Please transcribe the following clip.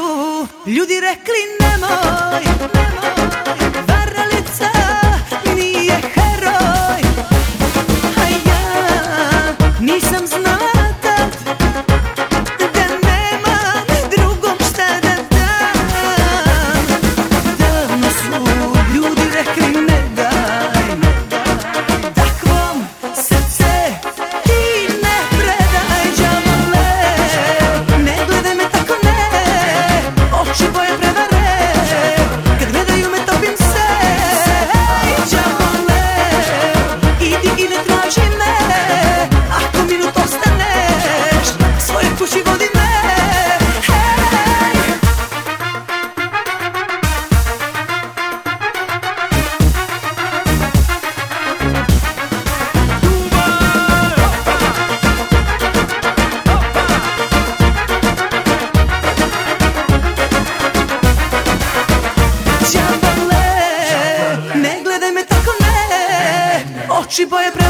ljudi rekli nemoj, varalica nije heroj, a ja nisam znala tad da nema drugom šta da dam. Davno su ljudi rekli ne daj, takvom srce ti ne predaj. Đavole, ne gledaj me tako, ne, oči boje prevare, kad gledaju me topim se. Đavole, idi i ne traži me, ako minut ostaneš, svoje kući vodi me. Đavole, ne gledaj me tako, ne, oči boje